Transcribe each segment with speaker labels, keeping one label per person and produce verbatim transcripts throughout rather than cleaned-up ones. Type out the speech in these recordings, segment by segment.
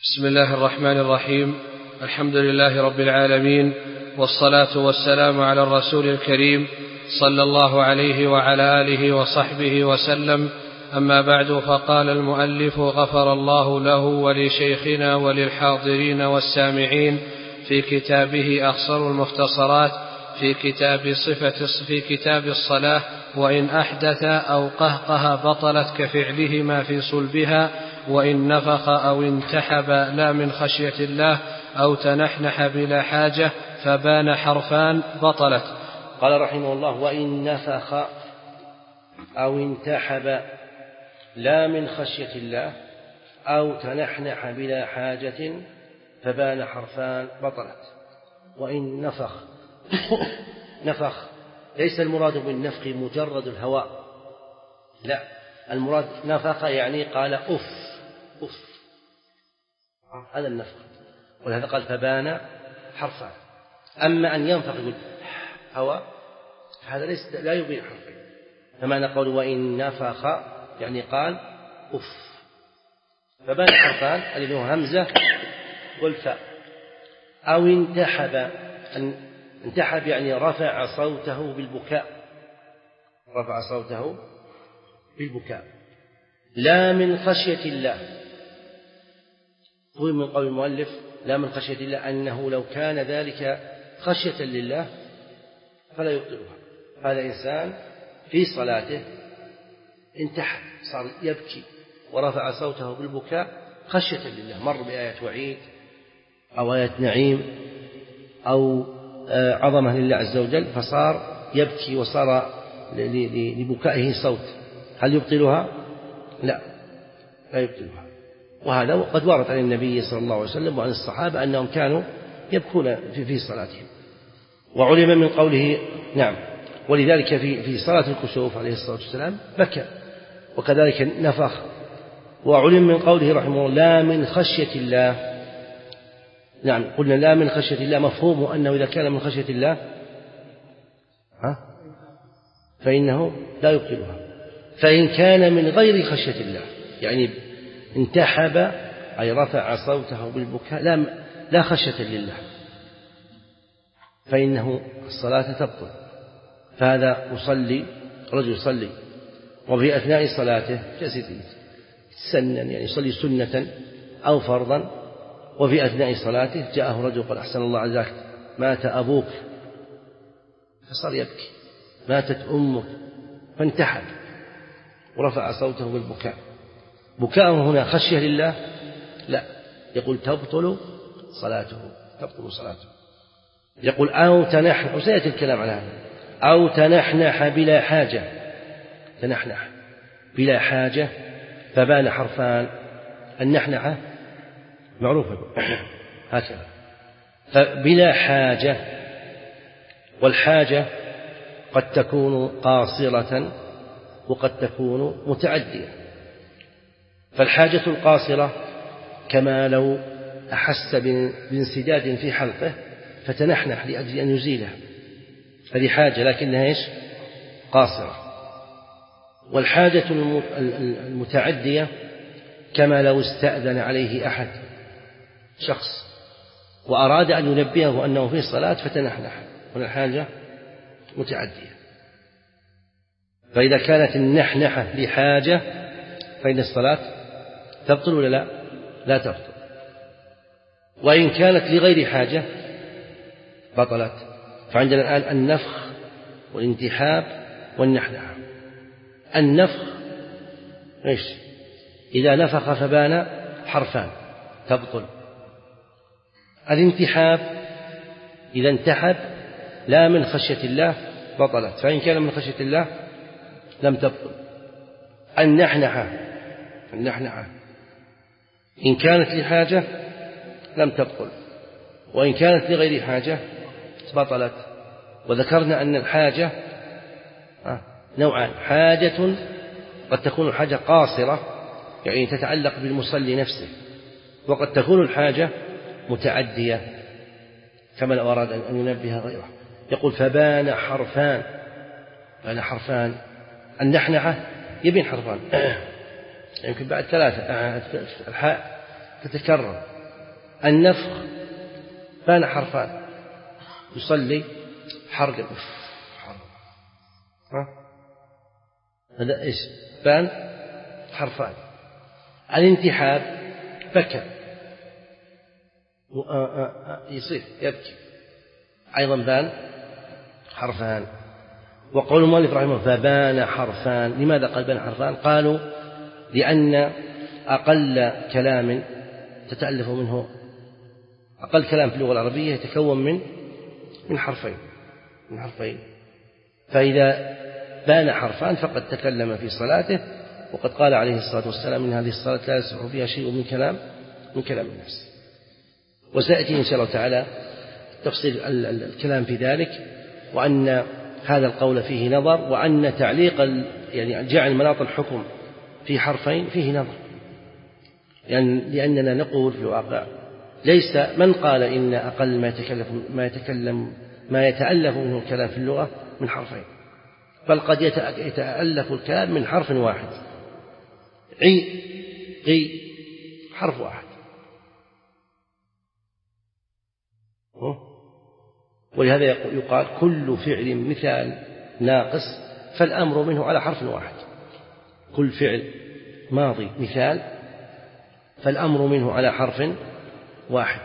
Speaker 1: بسم الله الرحمن الرحيم. الحمد لله رب العالمين، والصلاة والسلام على الرسول الكريم صلى الله عليه وعلى آله وصحبه وسلم. أما بعد، فقال المؤلف غفر الله له ولشيخنا وللحاضرين والسامعين في كتابه أخصر المختصرات في كتاب صفة في كتاب الصلاة: وإن أحدث أو قهقه بطلت كفعلهما في صلبها، وإن نفخ أو انتحب لا من خشية الله أو تنحنح بلا حاجة فبان حرفان بطلت.
Speaker 2: قال رحمه الله: وإن نفخ أو انتحب لا من خشية الله أو تنحنح بلا حاجة فبان حرفان بطلت. وإن نفخ نفخ ليس المراد بالنفخ مجرد الهواء، لا، المراد نفخ يعني قال أف أف، هذا النفخ، ولهذا قال فبان حرفان. أما أن ينفخ يقول هواء هذا ليس لا يبين حرفين. فمعنى قول وإن نفخ يعني قال أف، فبان حرفان اللي هو همزة والفاء. أو انتحب، انتحب يعني رفع صوته بالبكاء، رفع صوته بالبكاء. لا من خشية الله، هو من قول المؤلف لا من خشية الله أنه لو كان ذلك خشية لله فلا يبطلها. هذا إنسان في صلاته انتحب، صار يبكي ورفع صوته بالبكاء خشية لله، مر بآية وعيد أو آية نعيم أو عظمة لله عز وجل، فصار يبكي وصار لبكائه صوت، هل يبطلها؟ لا، لا يبطلها. وهذا قد ورد عن النبي صلى الله عليه وسلم وعن الصحابة أنهم كانوا يبكون في صلاتهم. وعلم من قوله نعم، ولذلك في في صلاة الكسوف عليه الصلاة والسلام بكى، وكذلك نفخ. وعلم من قوله رحمه الله لا من خشية الله، نعم قلنا لا من خشية الله، مفهومه أنه إذا كان من خشية الله ها فإنه لا يبطلها. فإن كان من غير خشية الله يعني انتحب أي رفع صوته بالبكاء لا لا خشية لله فإنه الصلاة تبطل. فهذا يصلي، رجل يصلي وفي أثناء صلاته جالس سنا يعني يصلي سنة أو فرضا، وفي أثناء صلاته جاءه رجل قال أحسن الله عزاك مات أبوك، فصار يبكي، ماتت أمك، فانتحب ورفع صوته بالبكاء. بكاءه هنا خشية لله؟ لا، يقول تبطل صلاته، تبطل صلاته. يقول أو تنحنح، وسيأتي الكلام على هذا، أو تنحنح بلا حاجة، تنحنح بلا حاجة فبان حرفان. النحنحة معروفة هكذا، فبلا حاجة، والحاجة قد تكون قاصرة وقد تكون متعدية. فالحاجة القاصرة كما لو أحس بانسداد في حلقه فتنحنح لأجل أن يزيله، هذه حاجة لكنها إيش؟ قاصرة. والحاجة المتعدية كما لو استأذن عليه أحد شخص وأراد أن ينبهه أنه في الصلاة فتنحنح، هنا حاجة متعدية. فإذا كانت النحنحة لحاجة فإن الصلاة تبطل ولا لا؟ لا تبطل. وإن كانت لغير حاجة بطلت. فعندنا الآن النفخ والانتحاب والنحنحة. النفخ إيش؟ إذا نفخ فبان حرفان تبطل. الانتحاب إذا انتحب لا من خشية الله بطلت، فإن كان من خشية الله لم تبطل. النحنحة النحنحة إن كانت لحاجة لم تبطل، وإن كانت لغير حاجة بطلت. وذكرنا أن الحاجة نوعان، حاجة قد تكون الحاجة قاصرة يعني تتعلق بالمصلي نفسه، وقد تكون الحاجة متعدية كما لو أراد أن ينبه غيره. يقول فبان حرفان، بان حرفان. النحنحة يبين حرفان يمكن بعد ثلاثة الحاء تتكرر النفخ بان حرفان، يصلي حرق ها هذا إيش بان حرفان. الانتحاب بكى يصير يبكي أيضا بان حرفان. وقول المؤلف رحمه فبان حرفان، لماذا قال بان حرفان؟ قالوا لأن أقل كلام تتألف منه أقل كلام في اللغة العربية يتكون من من حرفين من حرفين فإذا بان حرفان فقد تكلم في صلاته، وقد قال عليه الصلاة والسلام إن هذه الصلاة لا يصح فيها شيء من كلام من كلام الناس. وسيأتي إن شاء الله تعالى تفصيل الكلام في ذلك، وأن هذا القول فيه نظر، وأن تعليق يعني جعل مناط الحكم في حرفين فيه نظر، يعني لأننا نقول في الواقع ليس من قال إن أقل ما يتكلم ما يتكلم ما يتألف منه الكلام في اللغة من حرفين، بل قد يتألف الكلام من حرف واحد. عي قي حرف واحد، ولهذا يقال كل فعل مثال ناقص فالأمر منه على حرف واحد. كل فعل ماضي مثال فالأمر منه على حرف واحد.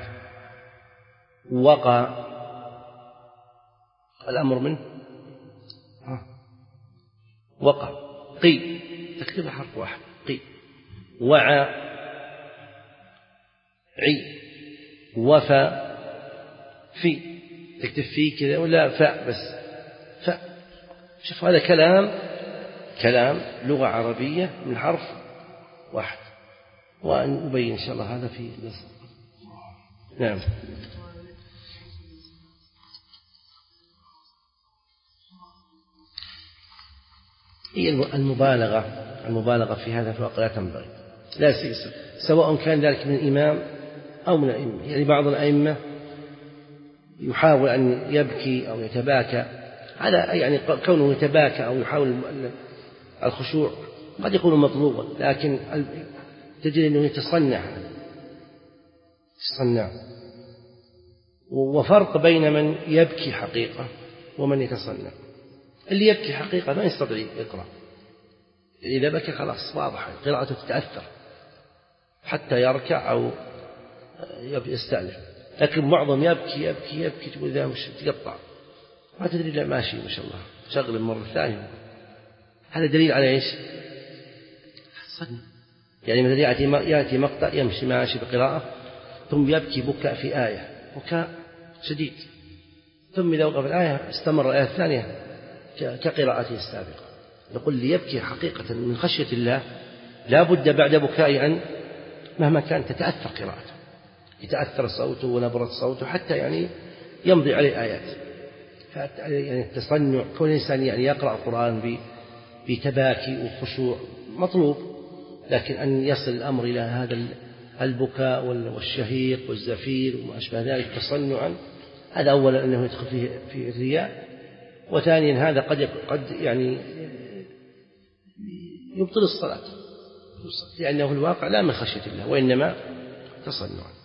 Speaker 2: وقع الأمر منه وقع. قي تكتب حرف واحد قي. وعى عي. وفى في تكتب فيه كذا ولا فاء بس فاء. شوف هذا كلام كلام لغة عربية من حرف واحد، وأن أبين إن شاء الله هذا في نص. نعم. هي المبالغة المبالغة في هذا الوقت لا تنبغي، لا سياسة، سواء كان ذلك من الإمام أو من الأئمة. يعني بعض الأئمة يحاول أن يبكي أو يتباكى، هذا يعني كونه يتباكى أو يحاول الخشوع قد يكون مطلوبا، لكن تجد أنه يتصنع يتصنع وفرق بين من يبكي حقيقة ومن يتصنع. اللي يبكي حقيقة ما يستطيع يقرأ، إذا بكى خلاص واضح قراءته تتأثر حتى يركع أو يستأنف. لكن معظم يبكي يبكي يبكي تقول إذا مش تقطع ما تدري لا ماشي ما شاء الله شغل المرة الثانية. هذا دليل على إيش؟ صدق. يعني مثلا يأتي يأتي مقطع يمشي ماشي بقراءة ثم يبكي بكاء في آية بكاء شديد، ثم إذا وقف الآية استمر الآية الثانية كقراءته السابقة. نقول لي يبكي حقيقة من خشية الله لا بد بعد بكاء أن مهما كان تتأثر قراءته، يتأثر صوته ونبرة صوته حتى يعني يمضي عليه آيات. يعني التصنع كل إنسان يعني يقرأ القرآن بتباكي وخشوع مطلوب، لكن أن يصل الأمر إلى هذا البكاء والشهيق والزفير وما أشبه ذلك تصنعا، هذا أولا أنه يدخل فيه في الرياء، وثانيا هذا قد قد يعني يبطل الصلاة، لأنه في الواقع لا من خشية الله وإنما تصنعا.